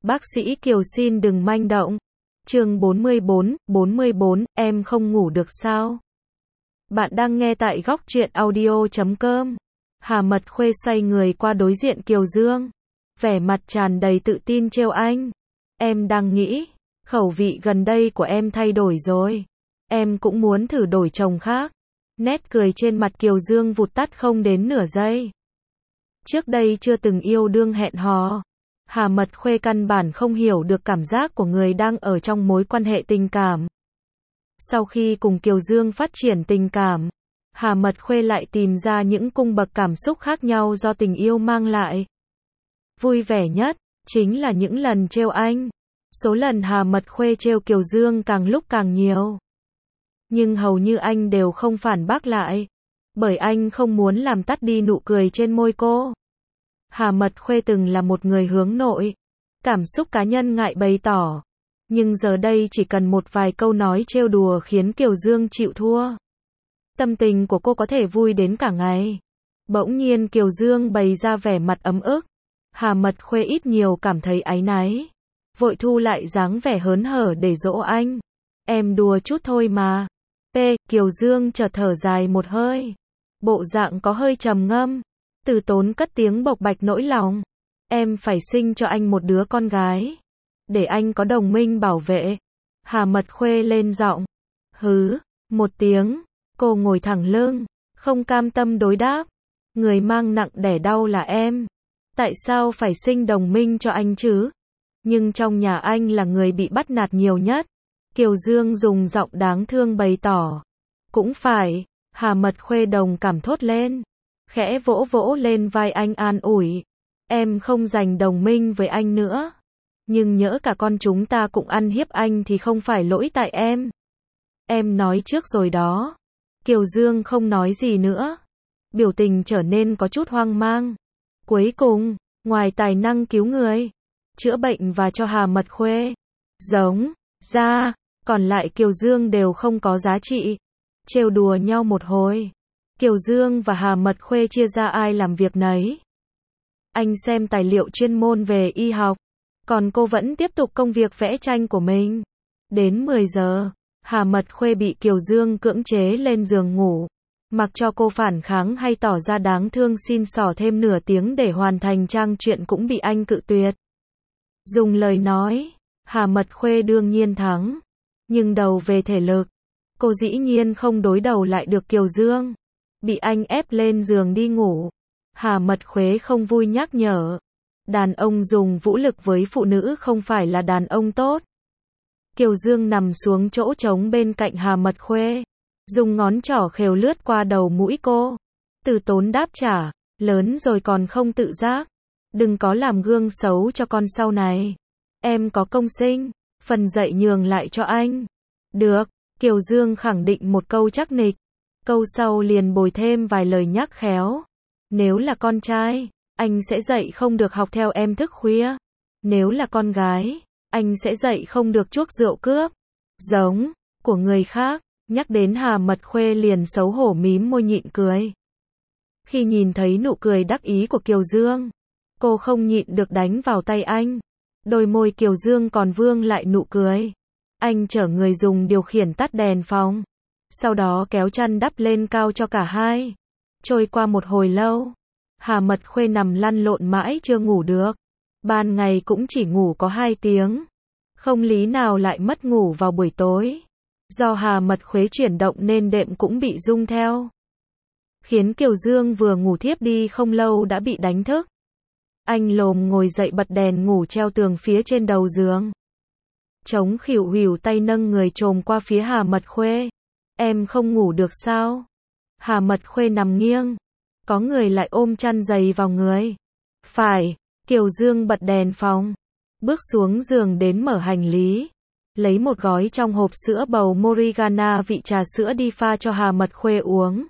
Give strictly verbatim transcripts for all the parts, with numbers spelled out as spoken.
Bác sĩ Kiều xin đừng manh động. Chương bốn mươi bốn, bốn mươi bốn, em không ngủ được sao? Bạn đang nghe tại góc truyện audio chấm com. Hà Mật Khuê xoay người qua đối diện Kiều Dương, vẻ mặt tràn đầy tự tin trêu anh. Em đang nghĩ, khẩu vị gần đây của em thay đổi rồi. Em cũng muốn thử đổi chồng khác. Nét cười trên mặt Kiều Dương vụt tắt không đến nửa giây. Trước đây chưa từng yêu đương hẹn hò, Hà Mật Khuê căn bản không hiểu được cảm giác của người đang ở trong mối quan hệ tình cảm. Sau khi cùng Kiều Dương phát triển tình cảm, Hà Mật Khuê lại tìm ra những cung bậc cảm xúc khác nhau do tình yêu mang lại. Vui vẻ nhất chính là những lần trêu anh. Số lần Hà Mật Khuê trêu Kiều Dương càng lúc càng nhiều. Nhưng hầu như anh đều không phản bác lại, bởi anh không muốn làm tắt đi nụ cười trên môi cô. Hà Mật Khuê từng là một người hướng nội, cảm xúc cá nhân ngại bày tỏ, nhưng giờ đây chỉ cần một vài câu nói trêu đùa khiến Kiều Dương chịu thua. Tâm tình của cô có thể vui đến cả ngày. Bỗng nhiên Kiều Dương bày ra vẻ mặt ấm ức. Hà Mật Khuê ít nhiều cảm thấy áy náy, vội thu lại dáng vẻ hớn hở để dỗ anh. Em đùa chút thôi mà. P. Kiều Dương chợt thở dài một hơi, bộ dạng có hơi trầm ngâm. Từ Tốn cất tiếng bộc bạch nỗi lòng. Em phải sinh cho anh một đứa con gái, để anh có đồng minh bảo vệ. Hà Mật Khuê lên giọng. Hứ, một tiếng, cô ngồi thẳng lưng, không cam tâm đối đáp. Người mang nặng đẻ đau là em. Tại sao phải sinh đồng minh cho anh chứ? Nhưng trong nhà anh là người bị bắt nạt nhiều nhất. Kiều Dương dùng giọng đáng thương bày tỏ. Cũng phải, Hà Mật Khuê đồng cảm thốt lên, khẽ vỗ vỗ lên vai anh an ủi. Em không giành đồng minh với anh nữa, nhưng nhỡ cả con chúng ta cũng ăn hiếp anh thì không phải lỗi tại em. Em nói trước rồi đó. Kiều Dương không nói gì nữa, biểu tình trở nên có chút hoang mang. Cuối cùng, ngoài tài năng cứu người, chữa bệnh và cho Hà Mật Khuê giống ra, còn lại Kiều Dương đều không có giá trị. Trêu đùa nhau một hồi, Kiều Dương và Hà Mật Khuê chia ra ai làm việc nấy. Anh xem tài liệu chuyên môn về y học, còn cô vẫn tiếp tục công việc vẽ tranh của mình. Đến mười giờ, Hà Mật Khuê bị Kiều Dương cưỡng chế lên giường ngủ. Mặc cho cô phản kháng hay tỏ ra đáng thương xin xỏ thêm nửa tiếng để hoàn thành trang truyện cũng bị anh cự tuyệt. Dùng lời nói, Hà Mật Khuê đương nhiên thắng, nhưng đầu về thể lực, cô dĩ nhiên không đối đầu lại được Kiều Dương. Bị anh ép lên giường đi ngủ, Hà Mật Khuê không vui nhắc nhở. Đàn ông dùng vũ lực với phụ nữ không phải là đàn ông tốt. Kiều Dương nằm xuống chỗ trống bên cạnh Hà Mật Khuê, dùng ngón trỏ khều lướt qua đầu mũi cô. Từ Tốn đáp trả, lớn rồi còn không tự giác. Đừng có làm gương xấu cho con sau này. Em có công sinh, phần dạy nhường lại cho anh. Được, Kiều Dương khẳng định một câu chắc nịch. Câu sau liền bồi thêm vài lời nhắc khéo. Nếu là con trai, anh sẽ dạy không được học theo em thức khuya. Nếu là con gái, anh sẽ dạy không được chuốc rượu cướp giống của người khác. Nhắc đến Hà Mật Khuê liền xấu hổ mím môi nhịn cười. Khi nhìn thấy nụ cười đắc ý của Kiều Dương, cô không nhịn được đánh vào tay anh. Đôi môi Kiều Dương còn vương lại nụ cười. Anh chở người dùng điều khiển tắt đèn phòng, sau đó kéo chăn đắp lên cao cho cả hai. Trôi qua một hồi lâu, Hà Mật Khuê nằm lăn lộn mãi chưa ngủ được. Ban ngày cũng chỉ ngủ có hai tiếng. Không lý nào lại mất ngủ vào buổi tối. Do Hà Mật Khuê chuyển động nên đệm cũng bị rung theo, khiến Kiều Dương vừa ngủ thiếp đi không lâu đã bị đánh thức. Anh lồm ngồi dậy bật đèn ngủ treo tường phía trên đầu giường. Chống khỉu huỷu tay nâng người chồm qua phía Hà Mật Khuê. Em không ngủ được sao? Hà Mật Khuê nằm nghiêng, có người lại ôm chăn dày vào người. Phải, Kiều Dương bật đèn phòng, bước xuống giường đến mở hành lý, lấy một gói trong hộp sữa bầu Morigana vị trà sữa đi pha cho Hà Mật Khuê uống.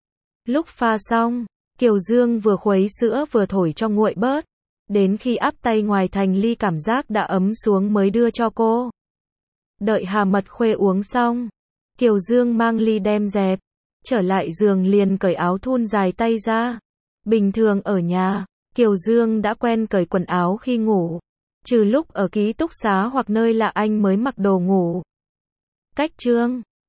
Lúc pha xong, Kiều Dương vừa khuấy sữa vừa thổi cho nguội bớt. Đến khi áp tay ngoài thành ly cảm giác đã ấm xuống mới đưa cho cô. Đợi Hà Mật Khuê uống xong, Kiều Dương mang ly đem dẹp, trở lại giường liền cởi áo thun dài tay ra. Bình thường ở nhà, Kiều Dương đã quen cởi quần áo khi ngủ, Trừ lúc ở ký túc xá hoặc nơi lạ anh mới mặc đồ ngủ. Cách chương